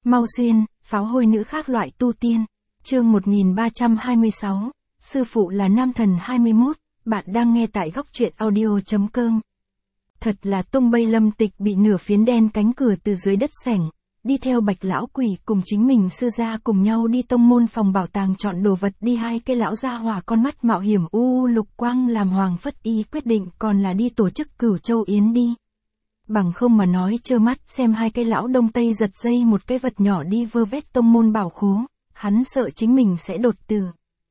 Mau xuyên, pháo hôi nữ khác loại tu tiên. Chương 1326, sư phụ là nam thần 21, bạn đang nghe tại góc truyện audio.com. Thật là tung bay Lâm Tịch bị nửa phiến đen cánh cửa từ dưới đất xẻng, đi theo Bạch lão quỷ cùng chính mình sư gia cùng nhau đi tông môn phòng bảo tàng chọn đồ vật, đi hai cái lão gia hỏa con mắt mạo hiểm lục quang làm Hoàng Phất Y quyết định còn là đi tổ chức Cửu Châu Yến đi. Bằng không mà nói trơ mắt xem hai cái lão đông tây giật dây một cái vật nhỏ đi vơ vét tông môn bảo khố, hắn sợ chính mình sẽ đột tử.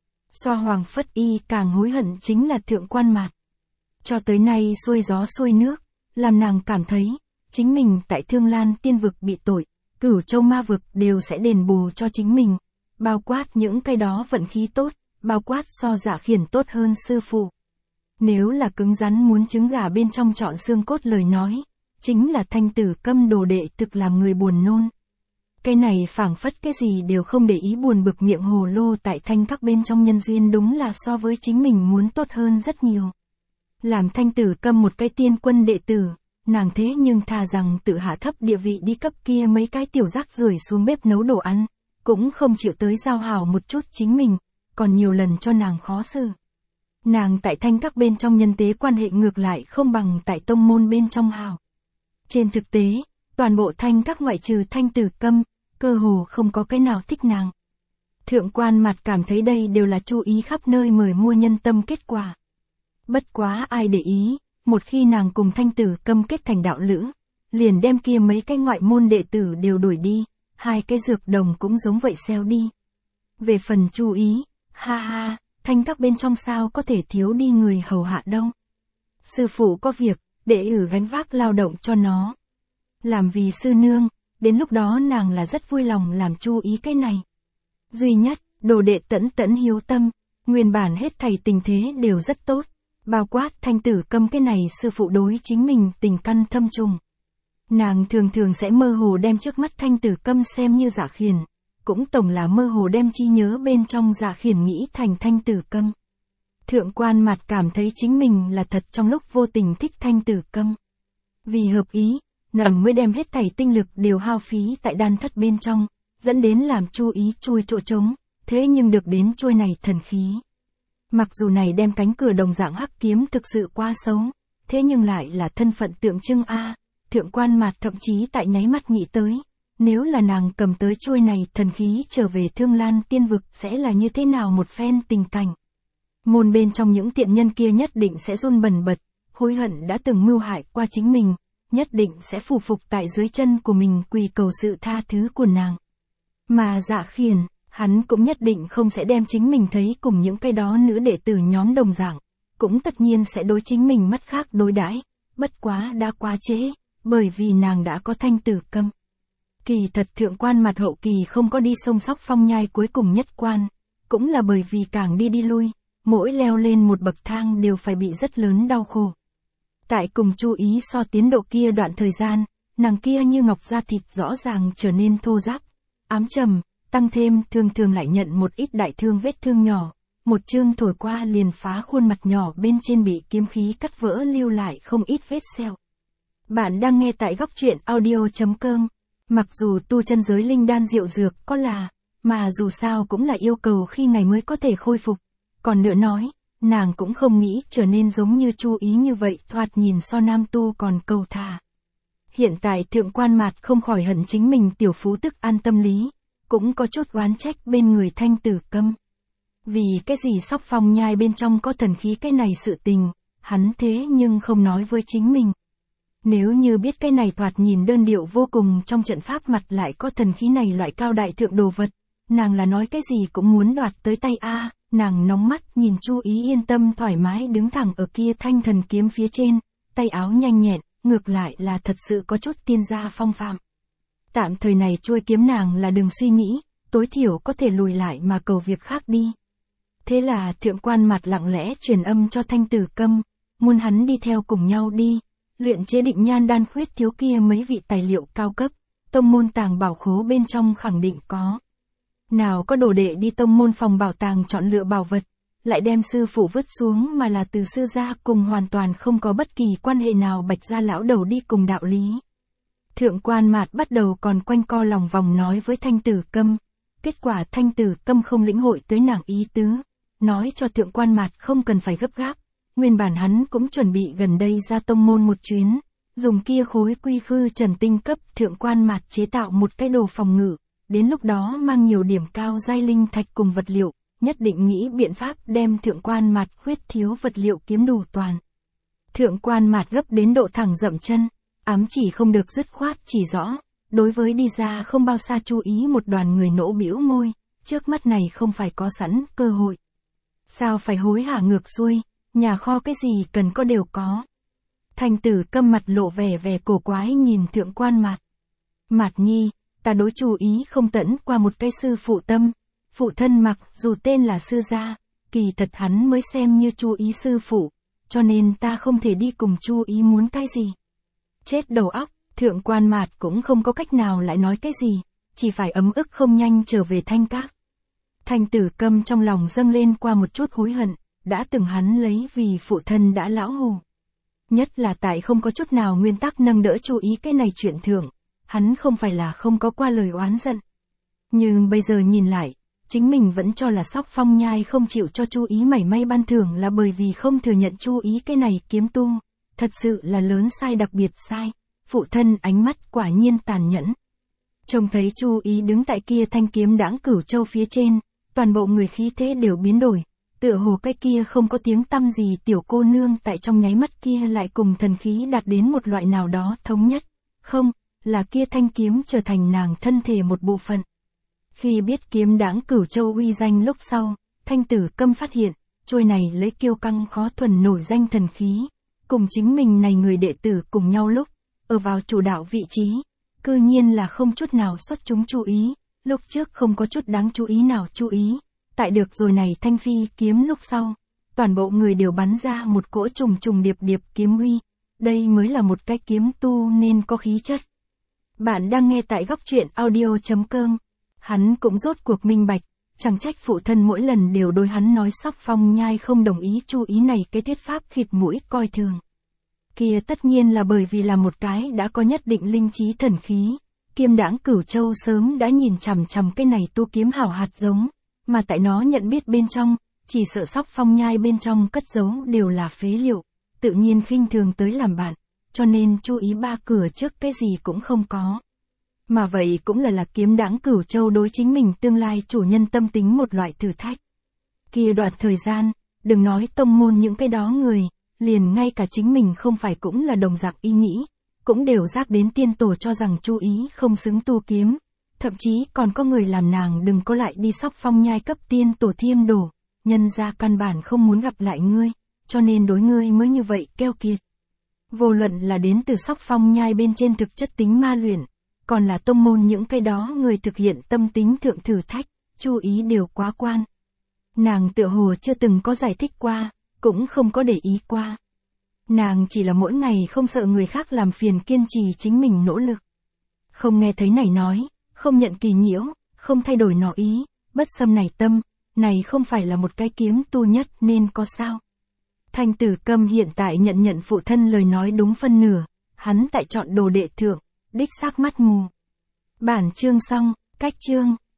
So Hoàng Phất Y càng hối hận chính là Thượng Quan Mạt. Cho tới nay xuôi gió xuôi nước, làm nàng cảm thấy, chính mình tại Thương Lan Tiên Vực bị tội, Cửu Châu Ma Vực đều sẽ đền bù cho chính mình, bao quát những cái đó vận khí tốt, bao quát so Dạ Khiển tốt hơn sư phụ. Nếu là cứng rắn muốn trứng gà bên trong chọn xương cốt lời nói, chính là Thanh Tử Câm đồ đệ thực làm người buồn nôn. Cái này phảng phất cái gì đều không để ý buồn bực miệng hồ lô tại thanh các bên trong nhân duyên đúng là so với chính mình muốn tốt hơn rất nhiều. Làm Thanh Tử Câm một cái tiên quân đệ tử, nàng thế nhưng thà rằng tự hạ thấp địa vị đi cấp kia mấy cái tiểu rác rưởi xuống bếp nấu đồ ăn, cũng không chịu tới giao hảo một chút chính mình, còn nhiều lần cho nàng khó xử. Nàng tại thanh các bên trong nhân tế quan hệ ngược lại không bằng tại tông môn bên trong hảo. Trên thực tế, toàn bộ thanh các ngoại trừ Thanh Tử Câm, cơ hồ không có cái nào thích nàng. Thượng Quan Mạt cảm thấy đây đều là chú ý khắp nơi mời mua nhân tâm kết quả. Bất quá ai để ý, một khi nàng cùng Thanh Tử Câm kết thành đạo lữ, liền đem kia mấy cái ngoại môn đệ tử đều đuổi đi, hai cái dược đồng cũng giống vậy xeo đi. Về phần chú ý, ha, thanh các bên trong sao có thể thiếu đi người hầu hạ đâu. Sư phụ có việc, đệ ử gánh vác lao động cho nó. Làm vì sư nương, đến lúc đó nàng là rất vui lòng làm chú ý cái này. Duy nhất, đồ đệ tẫn hiếu tâm, nguyên bản hết thảy tình thế đều rất tốt, bao quát Thanh Tử Câm cái này sư phụ đối chính mình tình căn thâm trùng. Nàng thường sẽ mơ hồ đem trước mắt Thanh Tử Câm xem như Dạ Khiển, cũng tổng là mơ hồ đem chi nhớ bên trong Dạ Khiển nghĩ thành Thanh Tử Câm. Thượng Quan Mạt cảm thấy chính mình là thật trong lúc vô tình thích Thanh Tử Câm. Vì hợp ý, nàng mới đem hết thảy tinh lực đều hao phí tại đan thất bên trong, dẫn đến làm chú ý chui chỗ trống, thế nhưng được đến trôi này thần khí. Mặc dù này đem cánh cửa đồng dạng hắc kiếm thực sự quá xấu, thế nhưng lại là thân phận tượng trưng Thượng Quan Mạt thậm chí tại nháy mắt nghĩ tới, nếu là nàng cầm tới trôi này thần khí trở về Thương Lan Tiên Vực sẽ là như thế nào một phen tình cảnh. Môn bên trong những tiện nhân kia nhất định sẽ run bần bật, hối hận đã từng mưu hại qua chính mình, nhất định sẽ phủ phục tại dưới chân của mình quỳ cầu sự tha thứ của nàng. Mà Dạ Khiển, hắn cũng nhất định không sẽ đem chính mình thấy cùng những cái đó nữ đệ tử nhóm đồng dạng, cũng tất nhiên sẽ đối chính mình mắt khác đối đãi, bất quá đã quá trễ, bởi vì nàng đã có Thanh Tử Câm. Kỳ thật Thượng Quan Mạt hậu kỳ không có đi sông Sóc Phong nhai cuối cùng nhất quan, cũng là bởi vì càng đi lui, mỗi leo lên một bậc thang đều phải bị rất lớn đau khổ. Tại cùng chú ý so tiến độ kia đoạn thời gian, nàng kia như ngọc da thịt rõ ràng trở nên thô ráp, ám trầm, tăng thêm thường lại nhận một ít đại thương vết thương nhỏ, một chương thổi qua liền phá khuôn mặt nhỏ bên trên bị kiếm khí cắt vỡ lưu lại không ít vết sẹo. Bạn đang nghe tại góc truyện audio.com. Mặc dù tu chân giới linh đan diệu dược có là, mà dù sao cũng là yêu cầu khi ngày mới có thể khôi phục. Còn nữa nói, nàng cũng không nghĩ trở nên giống như chú ý như vậy, thoạt nhìn so nam tu còn cầu thả. Hiện tại Thượng Quan Mạt không khỏi hận chính mình tiểu phú tức an tâm lý, cũng có chút oán trách bên người Thanh Tử Câm. Vì cái gì Sóc Phong nhai bên trong có thần khí cái này sự tình, hắn thế nhưng không nói với chính mình. Nếu như biết cái này thoạt nhìn đơn điệu vô cùng trong trận pháp mặt lại có thần khí này loại cao đại thượng đồ vật, nàng là nói cái gì cũng muốn đoạt tới tay nàng nóng mắt nhìn chú ý yên tâm thoải mái đứng thẳng ở kia thanh thần kiếm phía trên, tay áo nhanh nhẹn, ngược lại là thật sự có chút tiên gia phong phạm. Tạm thời này chuôi kiếm nàng là đừng suy nghĩ, tối thiểu có thể lùi lại mà cầu việc khác đi. Thế là Thượng Quan Mạt lặng lẽ truyền âm cho Thanh Tử Câm, muốn hắn đi theo cùng nhau đi, luyện chế định nhan đan khuyết thiếu kia mấy vị tài liệu cao cấp, tông môn tàng bảo khố bên trong khẳng định có. Nào có đồ đệ đi tông môn phòng bảo tàng chọn lựa bảo vật, lại đem sư phụ vứt xuống mà là từ sư gia cùng hoàn toàn không có bất kỳ quan hệ nào Bạch gia lão đầu đi cùng đạo lý. Thượng quan Mạt bắt đầu còn quanh co lòng vòng nói với Thanh Tử Câm. Kết quả Thanh Tử Câm không lĩnh hội tới nàng ý tứ, nói cho Thượng quan Mạt không cần phải gấp gáp. Nguyên bản hắn cũng chuẩn bị gần đây ra tông môn một chuyến, dùng kia khối quy khư trần tinh cấp Thượng quan Mạt chế tạo một cái đồ phòng ngự, đến lúc đó mang nhiều điểm cao giai linh thạch cùng vật liệu, nhất định nghĩ biện pháp đem Thượng quan Mạt khuyết thiếu vật liệu kiếm đủ toàn. Thượng quan Mạt gấp đến độ thẳng dậm chân, ám chỉ không được dứt khoát chỉ rõ, đối với đi ra không bao xa chú ý một đoàn người nỗ bĩu môi, trước mắt này không phải có sẵn cơ hội. Sao phải hối hả ngược xuôi, nhà kho cái gì cần có đều có. Thanh Tử Câm mặt lộ vẻ cổ quái nhìn Thượng quan Mạt. Mạt nhi, ta đối chú ý không tẫn qua một cái sư phụ tâm. Phụ thân mặc dù tên là sư gia, kỳ thật hắn mới xem như chú ý sư phụ, cho nên ta không thể đi cùng chú ý muốn cái gì. Chết đầu óc, Thượng quan Mạt cũng không có cách nào lại nói cái gì, chỉ phải ấm ức không nhanh trở về Thanh Các. Thanh Tử Câm trong lòng dâng lên qua một chút hối hận, đã từng hắn lấy vì phụ thân đã lão hù. Nhất là tại không có chút nào nguyên tắc nâng đỡ chú ý cái này chuyện thưởng, hắn không phải là không có qua lời oán giận. Nhưng bây giờ nhìn lại, chính mình vẫn cho là Sóc Phong Nhai không chịu cho chú ý mảy may ban thưởng là bởi vì không thừa nhận chú ý cái này kiếm tu, thật sự là lớn sai đặc biệt sai, phụ thân ánh mắt quả nhiên tàn nhẫn. Trông thấy chú ý đứng tại kia thanh kiếm đãng cửu châu phía trên, toàn bộ người khí thế đều biến đổi, tựa hồ cái kia không có tiếng tăm gì tiểu cô nương tại trong nháy mắt kia lại cùng thần khí đạt đến một loại nào đó thống nhất, không, là kia thanh kiếm trở thành nàng thân thể một bộ phận. Khi biết kiếm đãng cửu châu uy danh lúc sau, Thanh Tử Câm phát hiện, trôi này lấy kiêu căng khó thuần nổi danh thần khí, cùng chính mình này người đệ tử cùng nhau lúc, ở vào chủ đạo vị trí, cư nhiên là không chút nào xuất chúng chú ý, lúc trước không có chút đáng chú ý nào chú ý, tại được rồi này thanh phi kiếm lúc sau, toàn bộ người đều bắn ra một cỗ trùng điệp kiếm uy, đây mới là một cái kiếm tu nên có khí chất. Bạn đang nghe tại góc truyện audio.com. Hắn cũng rốt cuộc minh bạch, chẳng trách phụ thân mỗi lần đều đối hắn nói Sóc Phong Nhai không đồng ý chú ý này cái thuyết pháp khịt mũi coi thường. Kia tất nhiên là bởi vì là một cái đã có nhất định linh trí thần khí, Kiêm Đãng Cửu Châu sớm đã nhìn chằm chằm cái này tu kiếm hảo hạt giống, mà tại nó nhận biết bên trong, chỉ sợ Sóc Phong Nhai bên trong cất giấu đều là phế liệu, tự nhiên khinh thường tới làm bạn, cho nên chú ý ba cửa trước cái gì cũng không có. Mà vậy cũng là Kiếm Đãng Cửu Châu đối chính mình tương lai chủ nhân tâm tính một loại thử thách. Kia đoạn thời gian, đừng nói tông môn những cái đó người, liền ngay cả chính mình không phải cũng là đồng dạng ý nghĩ, cũng đều giác đến tiên tổ cho rằng chú ý không xứng tu kiếm, thậm chí còn có người làm nàng đừng có lại đi Sóc Phong Nhai cấp tiên tổ thiêm đổ, nhân ra căn bản không muốn gặp lại ngươi, cho nên đối ngươi mới như vậy keo kiệt. Vô luận là đến từ Sóc Phong Nhai bên trên thực chất tính ma luyện, còn là tông môn những cái đó người thực hiện tâm tính thượng thử thách, chú ý đều quá quan. Nàng tựa hồ chưa từng có giải thích qua, cũng không có để ý qua. Nàng chỉ là mỗi ngày không sợ người khác làm phiền kiên trì chính mình nỗ lực. Không nghe thấy này nói, không nhận kỳ nhiễu, không thay đổi nọ ý, bất xâm này tâm, này không phải là một cái kiếm tu nhất nên có sao. Thanh Tử Câm hiện tại nhận phụ thân lời nói đúng phân nửa, hắn tại chọn đồ đệ thượng, đích xác mắt mù. Bản chương xong, cách chương.